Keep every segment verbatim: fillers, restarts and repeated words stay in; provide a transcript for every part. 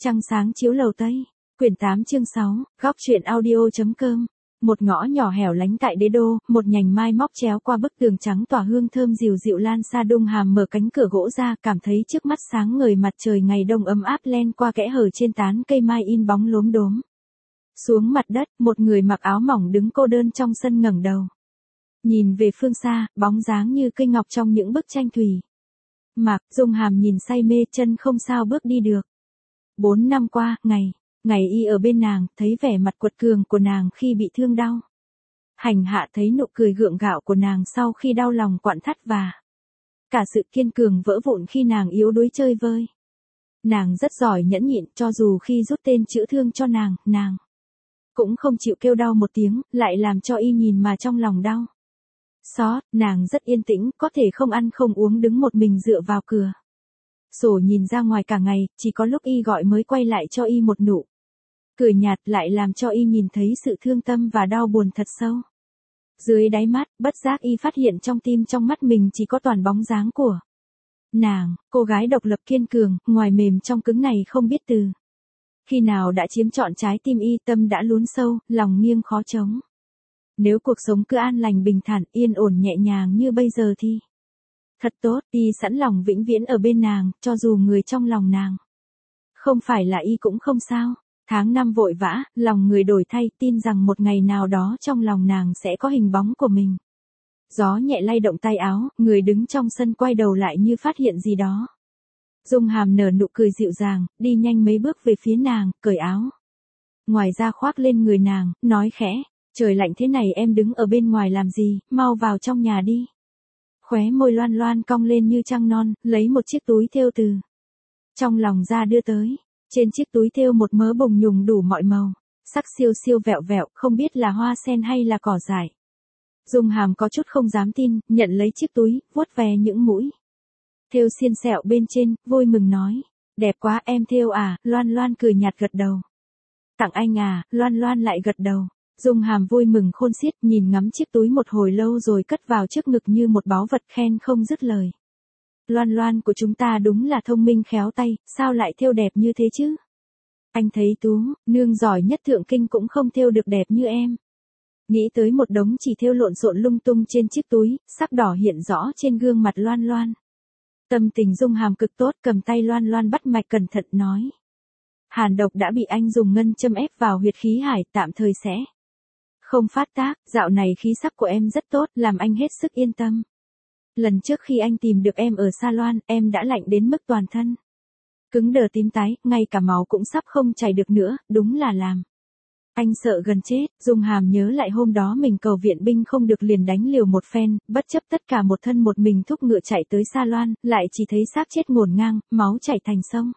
Trăng sáng chiếu lầu Tây, quyển tám chương sáu, góc truyện audio.com. Một ngõ nhỏ hẻo lánh tại đế đô, một nhành mai móc chéo qua bức tường trắng tỏa hương thơm dịu dịu lan xa. Dung Hàm mở cánh cửa gỗ ra, cảm thấy trước mắt sáng ngời, mặt trời ngày đông ấm áp len qua kẽ hở trên tán cây mai in bóng lốm đốm. Xuống mặt đất, một người mặc áo mỏng đứng cô đơn trong sân ngẩng đầu. Nhìn về phương xa, bóng dáng như cây ngọc trong những bức tranh thủy mặc. Dung Hàm nhìn say mê, chân không sao bước đi được. Bốn năm qua, ngày, ngày y ở bên nàng, thấy vẻ mặt quật cường của nàng khi bị thương đau. Hành hạ thấy nụ cười gượng gạo của nàng sau khi đau lòng quặn thắt và cả sự kiên cường vỡ vụn khi nàng yếu đuối chơi vơi. Nàng rất giỏi nhẫn nhịn, cho dù khi rút tên chữa thương cho nàng, nàng cũng không chịu kêu đau một tiếng, lại làm cho y nhìn mà trong lòng đau xót. Nàng rất yên tĩnh, có thể không ăn không uống đứng một mình dựa vào cửa sổ nhìn ra ngoài cả ngày, chỉ có lúc y gọi mới quay lại cho y một nụ cười nhạt, lại làm cho y nhìn thấy sự thương tâm và đau buồn thật sâu. Dưới đáy mắt, bất giác y phát hiện trong tim trong mắt mình chỉ có toàn bóng dáng của nàng, cô gái độc lập kiên cường, ngoài mềm trong cứng này không biết từ khi nào đã chiếm trọn trái tim y, tâm đã lún sâu, lòng nghiêng khó chống. Nếu cuộc sống cứ an lành bình thản, yên ổn nhẹ nhàng như bây giờ thì thật tốt, y sẵn lòng vĩnh viễn ở bên nàng, cho dù người trong lòng nàng không phải là y cũng không sao. Tháng năm vội vã, lòng người đổi thay, tin rằng một ngày nào đó trong lòng nàng sẽ có hình bóng của mình. Gió nhẹ lay động tay áo, người đứng trong sân quay đầu lại như phát hiện gì đó. Dung Hàm nở nụ cười dịu dàng, đi nhanh mấy bước về phía nàng, cởi áo ngoài ra khoác lên người nàng, nói khẽ, trời lạnh thế này em đứng ở bên ngoài làm gì, mau vào trong nhà đi. Khóe môi loan loan cong lên như trăng non, lấy một chiếc túi thêu từ trong lòng ra đưa tới. Trên chiếc túi thêu một mớ bồng nhùng đủ mọi màu, sắc siêu siêu vẹo vẹo, không biết là hoa sen hay là cỏ dại. Dung Hàm có chút không dám tin, nhận lấy chiếc túi, vuốt ve những mũi thêu xiên sẹo bên trên, vui mừng nói, đẹp quá, em thêu à? Loan Loan cười nhạt gật đầu. Tặng anh à? Loan Loan lại gật đầu. Dung Hàm vui mừng khôn xiết, nhìn ngắm chiếc túi một hồi lâu rồi cất vào trước ngực như một báu vật, khen không dứt lời. Loan Loan của chúng ta đúng là thông minh khéo tay, sao lại thêu đẹp như thế chứ? Anh thấy Tú, nương giỏi nhất thượng kinh cũng không thêu được đẹp như em. Nghĩ tới một đống chỉ thêu lộn xộn lung tung trên chiếc túi, sắc đỏ hiện rõ trên gương mặt Loan Loan. Tâm tình Dung Hàm cực tốt, cầm tay Loan Loan bắt mạch cẩn thận nói. Hàn độc đã bị anh dùng ngân châm ép vào huyệt khí hải, tạm thời sẽ không phát tác, dạo này khí sắc của em rất tốt, làm anh hết sức yên tâm. Lần trước khi anh tìm được em ở salon, em đã lạnh đến mức toàn thân cứng đờ tím tái, ngay cả máu cũng sắp không chảy được nữa, đúng là làm anh sợ gần chết. Dung Hàm nhớ lại hôm đó mình cầu viện binh không được liền đánh liều một phen, bất chấp tất cả một thân một mình thúc ngựa chạy tới salon, lại chỉ thấy xác chết ngổn ngang, máu chảy thành sông.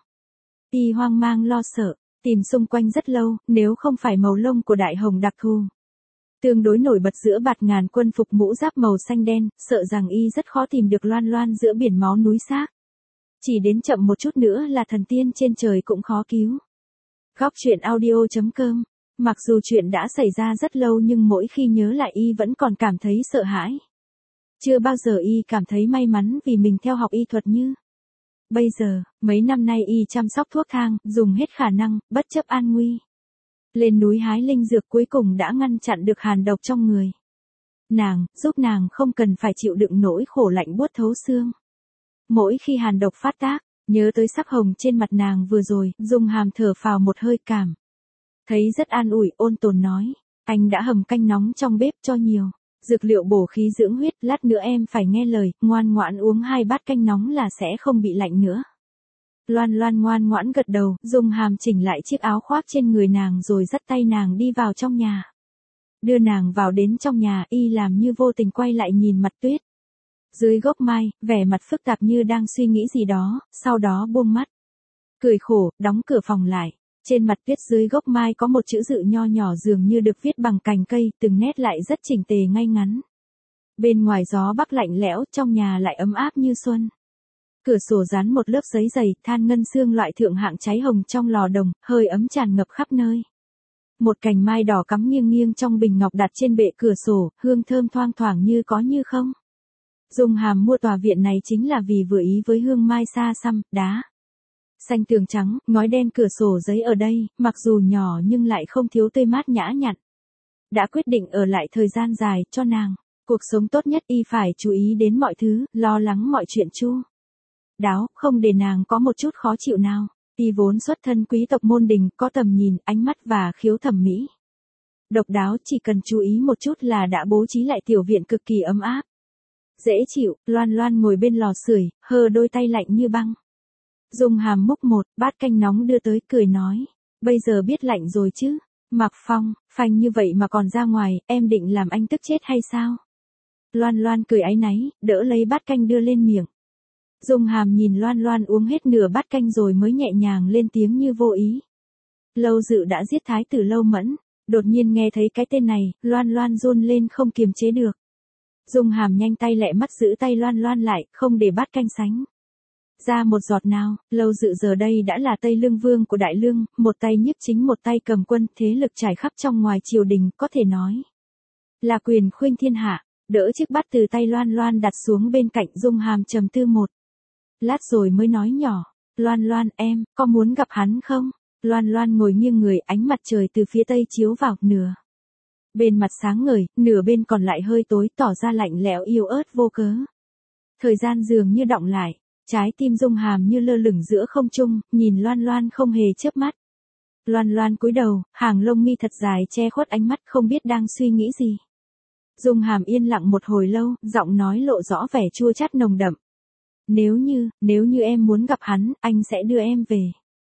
Y hoang mang lo sợ, tìm xung quanh rất lâu, nếu không phải màu lông của đại hồng đặc thù tương đối nổi bật giữa bạt ngàn quân phục mũ giáp màu xanh đen, sợ rằng y rất khó tìm được Loan Loan giữa biển máu núi xác. Chỉ đến chậm một chút nữa là thần tiên trên trời cũng khó cứu. Góc truyện audio.com. Mặc dù chuyện đã xảy ra rất lâu nhưng mỗi khi nhớ lại y vẫn còn cảm thấy sợ hãi. Chưa bao giờ y cảm thấy may mắn vì mình theo học y thuật như bây giờ. Mấy năm nay y chăm sóc thuốc thang, dùng hết khả năng, bất chấp an nguy. Lên núi hái linh dược, cuối cùng đã ngăn chặn được hàn độc trong người nàng, giúp nàng không cần phải chịu đựng nỗi khổ lạnh buốt thấu xương. Mỗi khi hàn độc phát tác, nhớ tới sắc hồng trên mặt nàng vừa rồi, Dung Hàm thở phào một hơi, cảm thấy rất an ủi, ôn tồn nói, anh đã hầm canh nóng trong bếp cho nhiều dược liệu bổ khí dưỡng huyết, lát nữa em phải nghe lời, ngoan ngoãn uống hai bát canh nóng là sẽ không bị lạnh nữa. Loan Loan ngoan ngoãn gật đầu, Dung Hàm chỉnh lại chiếc áo khoác trên người nàng rồi dắt tay nàng đi vào trong nhà. Đưa nàng vào đến trong nhà, y làm như vô tình quay lại nhìn mặt tuyết dưới gốc mai, vẻ mặt phức tạp như đang suy nghĩ gì đó, sau đó buông mắt cười khổ, đóng cửa phòng lại. Trên mặt tuyết dưới gốc mai có một chữ dự nho nhỏ dường như được viết bằng cành cây, từng nét lại rất chỉnh tề ngay ngắn. Bên ngoài gió bắc lạnh lẽo, trong nhà lại ấm áp như xuân. Cửa sổ dán một lớp giấy dày, than ngân xương loại thượng hạng cháy hồng trong lò đồng, hơi ấm tràn ngập khắp nơi. Một cành mai đỏ cắm nghiêng nghiêng trong bình ngọc đặt trên bệ cửa sổ, hương thơm thoang thoảng như có như không. Dung Hàm mua tòa viện này chính là vì vừa ý với hương mai xa xăm, đá Xanh tường trắng, ngói đen cửa sổ giấy ở đây, mặc dù nhỏ nhưng lại không thiếu tươi mát nhã nhặn. Đã quyết định ở lại thời gian dài cho nàng. Cuộc sống tốt nhất y phải chú ý đến mọi thứ, lo lắng mọi chuyện chu đáo, không để nàng có một chút khó chịu nào. Y vốn xuất thân quý tộc môn đình, có tầm nhìn, ánh mắt và khiếu thẩm mỹ độc đáo, chỉ cần chú ý một chút là đã bố trí lại tiểu viện cực kỳ ấm áp, dễ chịu. Loan Loan ngồi bên lò sưởi, hơ đôi tay lạnh như băng. Dung Hàm múc một bát canh nóng đưa tới, cười nói, bây giờ biết lạnh rồi chứ. Mạc Phong, phanh như vậy mà còn ra ngoài, em định làm anh tức chết hay sao? Loan Loan cười áy náy, đỡ lấy bát canh đưa lên miệng. Dung Hàm nhìn Loan Loan uống hết nửa bát canh rồi mới nhẹ nhàng lên tiếng như vô ý. Lâu Dự đã giết thái tử Lâu Mẫn. Đột nhiên nghe thấy cái tên này, Loan Loan run lên không kiềm chế được. Dung Hàm nhanh tay lẹ mắt giữ tay Loan Loan lại, không để bát canh sánh ra một giọt nào. Lâu Dự giờ đây đã là Tây Lương Vương của Đại Lương, một tay nhiếp chính một tay cầm quân, thế lực trải khắp trong ngoài triều đình, có thể nói là quyền khuynh thiên hạ. Đỡ chiếc bát từ tay Loan Loan đặt xuống bên cạnh, Dung Hàm trầm tư một lát rồi mới nói nhỏ, Loan Loan em, có muốn gặp hắn không? Loan Loan ngồi nghiêng người, ánh mặt trời từ phía tây chiếu vào, nửa bên mặt sáng ngời, nửa bên còn lại hơi tối, tỏ ra lạnh lẽo yếu ớt vô cớ. Thời gian dường như đọng lại, trái tim Dung Hàm như lơ lửng giữa không trung, nhìn Loan Loan không hề chớp mắt. Loan Loan cúi đầu, hàng lông mi thật dài che khuất ánh mắt, không biết đang suy nghĩ gì. Dung Hàm yên lặng một hồi lâu, giọng nói lộ rõ vẻ chua chát nồng đậm. Nếu như, nếu như em muốn gặp hắn, anh sẽ đưa em về.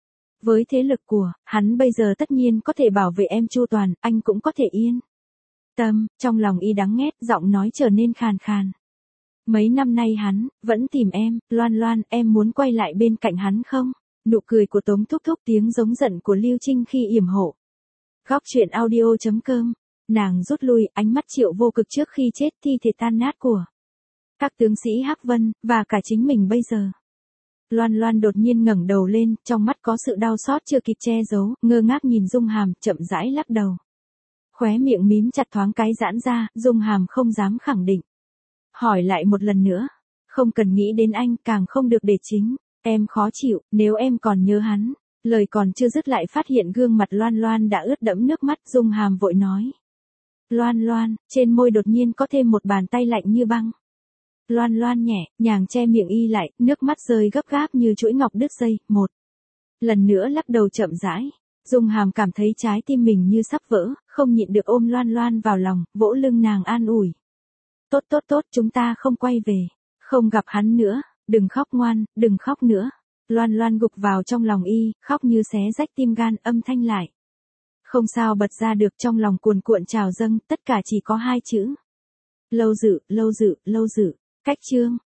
Với thế lực của hắn bây giờ tất nhiên có thể bảo vệ em chu toàn, anh cũng có thể yên tâm. Trong lòng y đắng nghét, giọng nói trở nên khàn khàn. Mấy năm nay hắn vẫn tìm em, Loan Loan, em muốn quay lại bên cạnh hắn không? Nụ cười của Tống Thúc Thúc, tiếng giống giận của Lưu Trinh khi yểm hộ. Góc truyện audio chấm com. Nàng rút lui, ánh mắt Triệu Vô Cực trước khi chết, thi thể tan nát của các tướng sĩ Hắc Vân, và cả chính mình bây giờ. Loan Loan đột nhiên ngẩng đầu lên, trong mắt có sự đau xót chưa kịp che giấu, ngơ ngác nhìn Dung Hàm, chậm rãi lắc đầu. Khóe miệng mím chặt thoáng cái giãn ra, Dung Hàm không dám khẳng định. Hỏi lại một lần nữa, không cần nghĩ đến anh, càng không được để chính em khó chịu, nếu em còn nhớ hắn. Lời còn chưa dứt lại phát hiện gương mặt Loan Loan đã ướt đẫm nước mắt, Dung Hàm vội nói. Loan Loan, trên môi đột nhiên có thêm một bàn tay lạnh như băng. Loan Loan nhẹ nhàng che miệng y lại, nước mắt rơi gấp gáp như chuỗi ngọc đứt dây. Một lần nữa lắc đầu chậm rãi. Dung Hàm cảm thấy trái tim mình như sắp vỡ, không nhịn được ôm Loan Loan vào lòng, vỗ lưng nàng an ủi. Tốt tốt tốt, chúng ta không quay về, không gặp hắn nữa, đừng khóc ngoan, đừng khóc nữa. Loan Loan gục vào trong lòng y, khóc như xé rách tim gan, âm thanh lại không sao bật ra được, trong lòng cuồn cuộn trào dâng, tất cả chỉ có hai chữ. Lâu Dự, Lâu Dự, Lâu Dự. Cách chương